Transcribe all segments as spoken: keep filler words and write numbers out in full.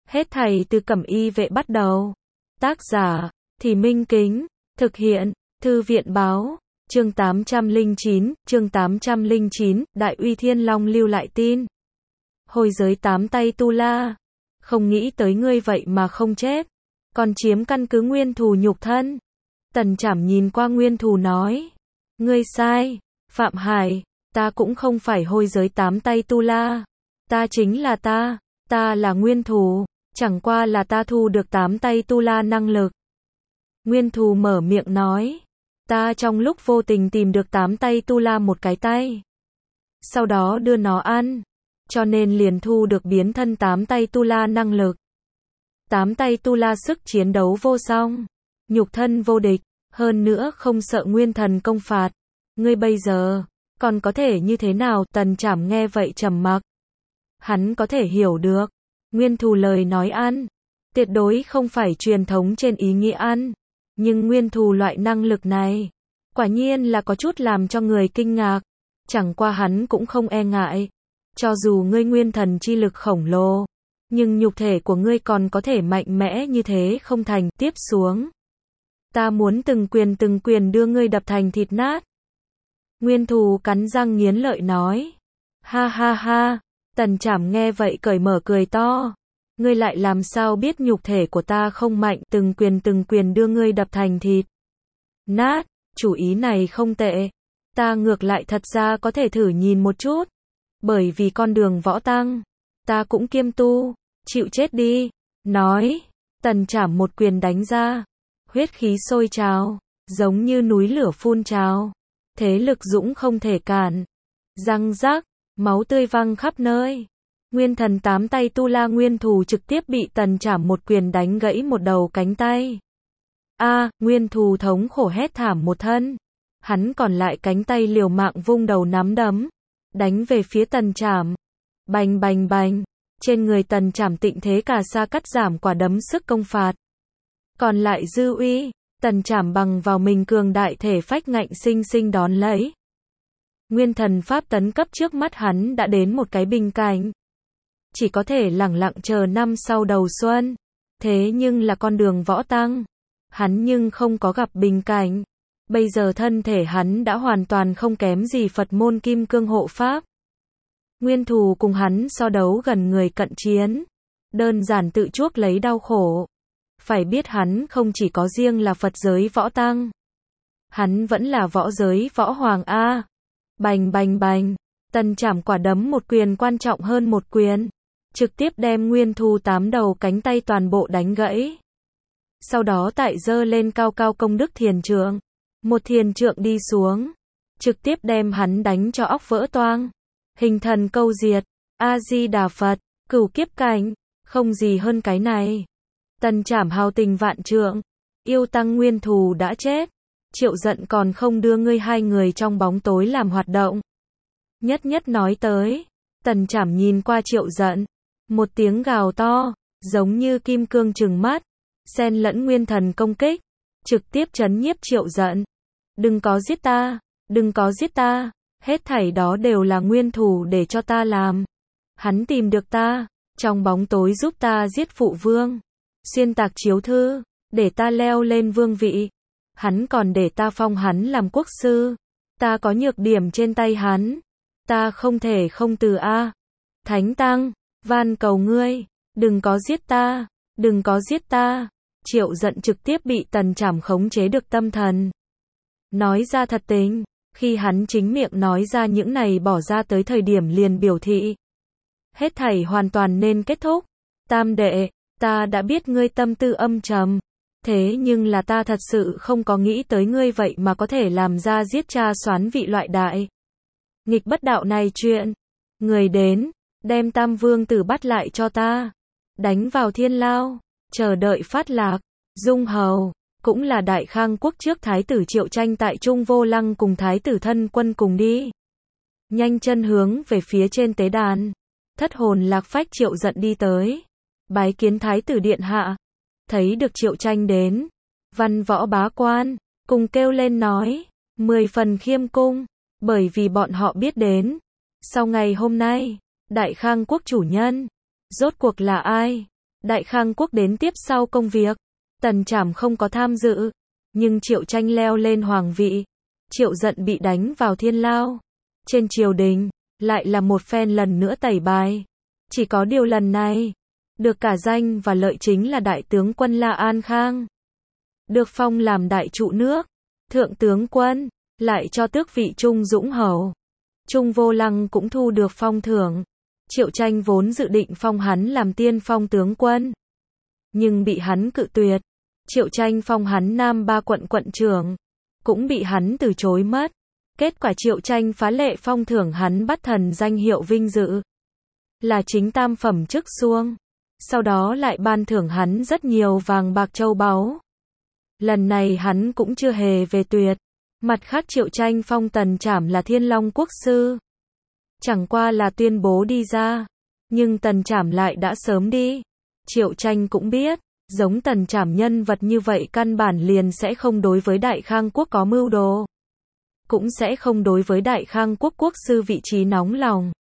Hết thảy từ Cẩm Y vệ bắt đầu. Tác giả, Thì Minh Kính, thực hiện, Thư viện báo, chương tám trăm lẻ chín, chương tám trăm lẻ chín, Đại Uy Thiên Long lưu lại tin. Hồi giới tám tay Tu La, không nghĩ tới ngươi vậy mà không chết, còn chiếm căn cứ Nguyên Thù nhục thân. Tần Trảm nhìn qua Nguyên Thù nói, ngươi sai, Phạm Hải, ta cũng không phải hôi giới tám tay Tu La, ta chính là ta, ta là Nguyên Thù, chẳng qua là ta thu được tám tay Tu La năng lực. Nguyên Thù mở miệng nói, ta trong lúc vô tình tìm được tám tay Tu La một cái tay, sau đó đưa nó ăn, cho nên liền thu được biến thân tám tay Tu La năng lực. Tám tay Tu La sức chiến đấu vô song, nhục thân vô địch, hơn nữa không sợ nguyên thần công phạt. Ngươi bây giờ còn có thể như thế nào? Tần Trảm nghe vậy trầm mặc. Hắn có thể hiểu được, Nguyên Thù lời nói ăn, tuyệt đối không phải truyền thống trên ý nghĩa ăn, nhưng Nguyên Thù loại năng lực này, quả nhiên là có chút làm cho người kinh ngạc. Chẳng qua hắn cũng không e ngại, cho dù ngươi nguyên thần chi lực khổng lồ, nhưng nhục thể của ngươi còn có thể mạnh mẽ như thế không thành. Tiếp xuống, ta muốn từng quyền từng quyền đưa ngươi đập thành thịt nát. Nguyên Thù cắn răng nghiến lợi nói. Ha ha ha, Tần Trảm nghe vậy cởi mở cười to. Ngươi lại làm sao biết nhục thể của ta không mạnh, từng quyền từng quyền đưa ngươi đập thành thịt nát, chủ ý này không tệ. Ta ngược lại thật ra có thể thử nhìn một chút, bởi vì con đường võ tăng, ta cũng kiêm tu, chịu chết đi. Nói, Tần Trảm một quyền đánh ra, huyết khí sôi trào, giống như núi lửa phun trào, thế lực dũng không thể cản. Răng rắc, máu tươi văng khắp nơi. Nguyên thần tám tay Tu La Nguyên Thù trực tiếp bị Tần Trảm một quyền đánh gãy một đầu cánh tay. A, à, Nguyên Thù thống khổ hét thảm một thân. Hắn còn lại cánh tay liều mạng vung đầu nắm đấm, đánh về phía Tần Trảm. Bành bành bành, trên người Tần Trảm tịnh thế cả sa cắt giảm quả đấm sức công phạt. Còn lại dư uy, Tần Trảm bằng vào mình cường đại thể phách ngạnh sinh sinh đón lấy. Nguyên thần pháp tấn cấp trước mắt hắn đã đến một cái bình cảnh, chỉ có thể lẳng lặng chờ năm sau đầu xuân. Thế nhưng là con đường võ tăng, hắn nhưng không có gặp bình cảnh. Bây giờ thân thể hắn đã hoàn toàn không kém gì Phật môn kim cương hộ pháp. Nguyên Thù cùng hắn so đấu gần người cận chiến, đơn giản tự chuốc lấy đau khổ. Phải biết hắn không chỉ có riêng là Phật giới võ tăng, hắn vẫn là võ giới võ hoàng A. Bành bành bành, Tần Trảm quả đấm một quyền quan trọng hơn một quyền, trực tiếp đem Nguyên Thù tám đầu cánh tay toàn bộ đánh gãy. Sau đó tại giơ lên cao cao công đức thiền trượng, một thiền trượng đi xuống, trực tiếp đem hắn đánh cho óc vỡ toang. Hình thần câu diệt, A-di-đà Phật, cửu kiếp cảnh, không gì hơn cái này. Tần Trảm hào tình vạn trượng, yêu tăng Nguyên Thù đã chết, Triệu Giận còn không đưa ngươi hai người trong bóng tối làm hoạt động. Nhất nhất nói tới, Tần Trảm nhìn qua Triệu Giận, một tiếng gào to, giống như kim cương trừng mắt, xen lẫn nguyên thần công kích, trực tiếp trấn nhiếp Triệu Giận. Đừng có giết ta, đừng có giết ta, hết thảy đó đều là Nguyên Thù để cho ta làm. Hắn tìm được ta, trong bóng tối giúp ta giết phụ vương, xuyên tạc chiếu thư, để ta leo lên vương vị. Hắn còn để ta phong hắn làm quốc sư. Ta có nhược điểm trên tay hắn, ta không thể không từ a. Thánh Tăng, van cầu ngươi, đừng có giết ta, đừng có giết ta. Triệu Giận trực tiếp bị Tần Trảm khống chế được tâm thần, nói ra thật tình. Khi hắn chính miệng nói ra những này bỏ ra tới thời điểm liền biểu thị, hết thảy hoàn toàn nên kết thúc. Tam đệ, ta đã biết ngươi tâm tư âm trầm, thế nhưng là ta thật sự không có nghĩ tới ngươi vậy mà có thể làm ra giết cha soán vị loại đại nghịch bất đạo này chuyện. Người đến, đem Tam Vương Tử bắt lại cho ta, đánh vào thiên lao, chờ đợi phát lạc. Dung Hầu, cũng là Đại Khang quốc trước Thái tử Triệu Tranh tại Trung Vô Lăng cùng Thái tử Thân Quân cùng đi. Nhanh chân hướng về phía trên tế đàn. Thất hồn lạc phách Triệu Giận đi tới, bái kiến Thái tử điện hạ. Thấy được Triệu Tranh đến, văn võ bá quan cùng kêu lên nói, mười phần khiêm cung, bởi vì bọn họ biết đến, sau ngày hôm nay, Đại Khang quốc chủ nhân rốt cuộc là ai? Đại Khang Quốc đến tiếp sau công việc. Tần Trảm không có tham dự. Nhưng Triệu Tranh leo lên hoàng vị. Triệu Giận bị đánh vào thiên lao. Trên triều đình, lại là một phen lần nữa tẩy bài. Chỉ có điều lần này, được cả danh và lợi chính là đại tướng quân La An Khang. Được phong làm đại trụ nước, thượng tướng quân, lại cho tước vị Trung Dũng Hầu. Trung Vô Lăng cũng thu được phong thưởng. Triệu Tranh vốn dự định phong hắn làm tiên phong tướng quân, nhưng bị hắn cự tuyệt. Triệu Tranh phong hắn Nam Ba quận quận trưởng, cũng bị hắn từ chối mất. Kết quả Triệu Tranh phá lệ phong thưởng hắn bắt thần danh hiệu vinh dự, là chính tam phẩm chức xuông. Sau đó lại ban thưởng hắn rất nhiều vàng bạc châu báu. Lần này hắn cũng chưa hề về tuyệt. Mặt khác Triệu Tranh phong Tần Trảm là Thiên Long Quốc sư. Chẳng qua là tuyên bố đi ra. Nhưng Tần Trảm lại đã sớm đi. Triệu Tranh cũng biết, giống Tần Trảm nhân vật như vậy căn bản liền sẽ không đối với Đại Khang Quốc có mưu đồ. Cũng sẽ không đối với Đại Khang Quốc quốc sư vị trí nóng lòng.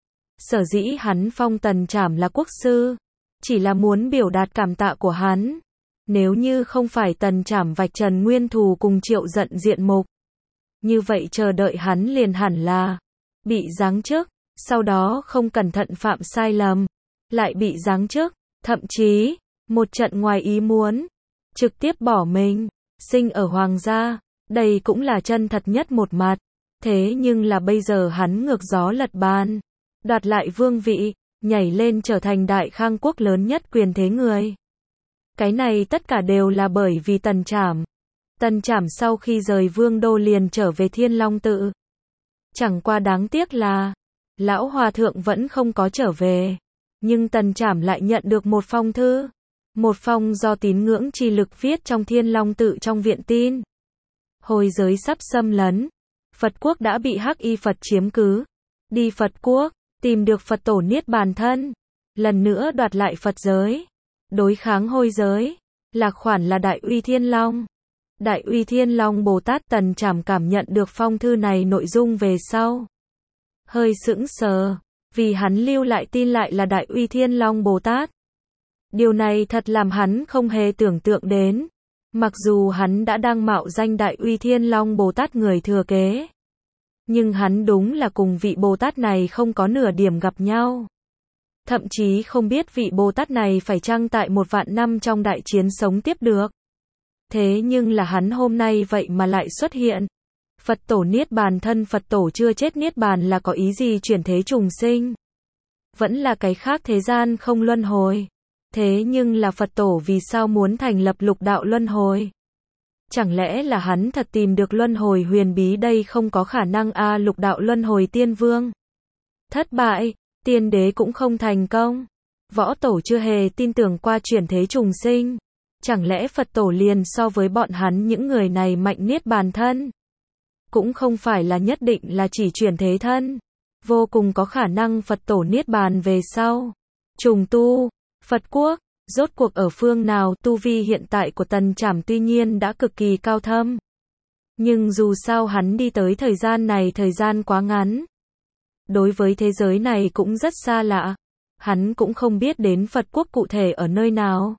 Sở dĩ hắn phong Tần Trảm là quốc sư, chỉ là muốn biểu đạt cảm tạ của hắn. Nếu như không phải Tần Trảm vạch trần nguyên thù cùng Triệu Giận diện mục, như vậy chờ đợi hắn liền hẳn là bị giáng chức, sau đó không cẩn thận phạm sai lầm, lại bị giáng chức, thậm chí một trận ngoài ý muốn, trực tiếp bỏ mình, sinh ở hoàng gia. Đây cũng là chân thật nhất một mặt. Thế nhưng là bây giờ hắn ngược gió lật bàn, đoạt lại vương vị, nhảy lên trở thành Đại Khang Quốc lớn nhất quyền thế người. Cái này tất cả đều là bởi vì Tần Trảm. Tần Trảm sau khi rời vương đô liền trở về Thiên Long Tự. Chẳng qua đáng tiếc là, lão hòa thượng vẫn không có trở về. Nhưng Tần Trảm lại nhận được một phong thư. Một phong do tín ngưỡng chi lực viết trong Thiên Long Tự trong viện tin. Hồi giới sắp xâm lấn. Phật quốc đã bị Hắc Y Phật chiếm cứ. Đi Phật quốc, tìm được Phật tổ Niết Bàn thân. Lần nữa đoạt lại Phật giới. Đối kháng hôi giới. Lạc khoản là Đại Uy Thiên Long. Đại Uy Thiên Long Bồ Tát Tần Trảm cảm nhận được phong thư này nội dung về sau. Hơi sững sờ. Vì hắn lưu lại tin lại là Đại Uy Thiên Long Bồ Tát. Điều này thật làm hắn không hề tưởng tượng đến. Mặc dù hắn đã đang mạo danh Đại Uy Thiên Long Bồ Tát người thừa kế. Nhưng hắn đúng là cùng vị Bồ Tát này không có nửa điểm gặp nhau. Thậm chí không biết vị Bồ Tát này phải chăng tại một vạn năm trong đại chiến sống tiếp được. Thế nhưng là hắn hôm nay vậy mà lại xuất hiện. Phật tổ Niết Bàn thân Phật tổ chưa chết Niết Bàn là có ý gì chuyển thế trùng sinh? Vẫn là cái khác thế gian không luân hồi. Thế nhưng là Phật tổ vì sao muốn thành lập lục đạo luân hồi? Chẳng lẽ là hắn thật tìm được luân hồi huyền bí đây không có khả năng a à, lục đạo luân hồi tiên vương. Thất bại, tiên đế cũng không thành công. Võ tổ chưa hề tin tưởng qua chuyển thế trùng sinh. Chẳng lẽ Phật tổ liền so với bọn hắn những người này mạnh Niết Bàn thân? Cũng không phải là nhất định là chỉ chuyển thế thân. Vô cùng có khả năng Phật tổ Niết Bàn về sau. Trùng tu. Phật quốc, rốt cuộc ở phương nào, tu vi hiện tại của Tần Trảm tuy nhiên đã cực kỳ cao thâm. Nhưng dù sao hắn đi tới thời gian này thời gian quá ngắn. Đối với thế giới này cũng rất xa lạ. Hắn cũng không biết đến Phật quốc cụ thể ở nơi nào.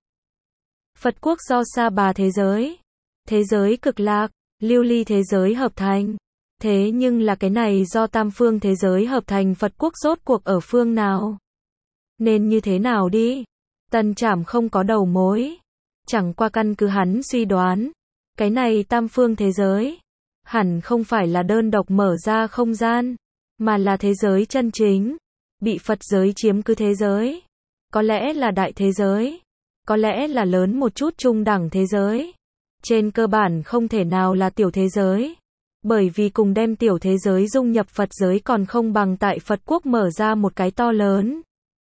Phật quốc do Sa Bà thế giới, thế giới cực lạc, lưu ly thế giới hợp thành. Thế nhưng là cái này do tam phương thế giới hợp thành Phật quốc rốt cuộc ở phương nào? Nên như thế nào đi? Tần Trảm không có đầu mối. Chẳng qua căn cứ hắn suy đoán. Cái này tam phương thế giới. Hẳn không phải là đơn độc mở ra không gian. Mà là thế giới chân chính. Bị Phật giới chiếm cứ thế giới. Có lẽ là đại thế giới. Có lẽ là lớn một chút trung đẳng thế giới. Trên cơ bản không thể nào là tiểu thế giới. Bởi vì cùng đem tiểu thế giới dung nhập Phật giới còn không bằng tại Phật quốc mở ra một cái to lớn.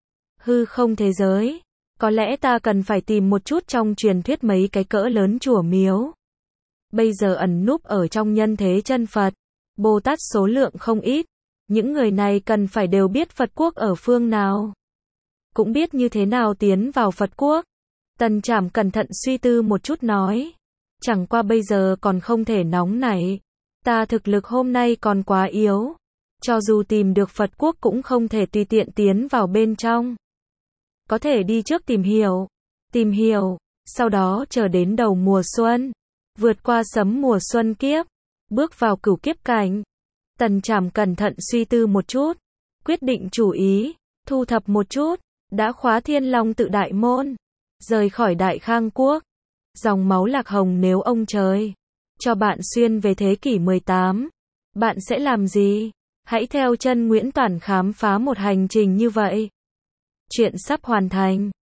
Hư không thế giới. Có lẽ ta cần phải tìm một chút trong truyền thuyết mấy cái cỡ lớn chùa miếu. Bây giờ ẩn núp ở trong nhân thế chân Phật. Bồ Tát số lượng không ít. Những người này cần phải đều biết Phật quốc ở phương nào. Cũng biết như thế nào tiến vào Phật quốc. Tần Trảm cẩn thận suy tư một chút nói. Chẳng qua bây giờ còn không thể nóng nảy. Ta thực lực hôm nay còn quá yếu. Cho dù tìm được Phật quốc cũng không thể tùy tiện tiến vào bên trong. Có thể đi trước tìm hiểu. tìm hiểu, sau đó chờ đến đầu mùa xuân, vượt qua sấm mùa xuân kiếp, bước vào cửu kiếp cảnh. Tần Trảm cẩn thận suy tư một chút, quyết định chủ ý, thu thập một chút, đã khóa Thiên Long tự đại môn, rời khỏi Đại Khang quốc. Dòng máu Lạc Hồng, nếu ông trời cho bạn xuyên về thế kỷ mười tám, bạn sẽ làm gì? Hãy theo chân Nguyễn Toản khám phá một hành trình như vậy. Chuyện sắp hoàn thành.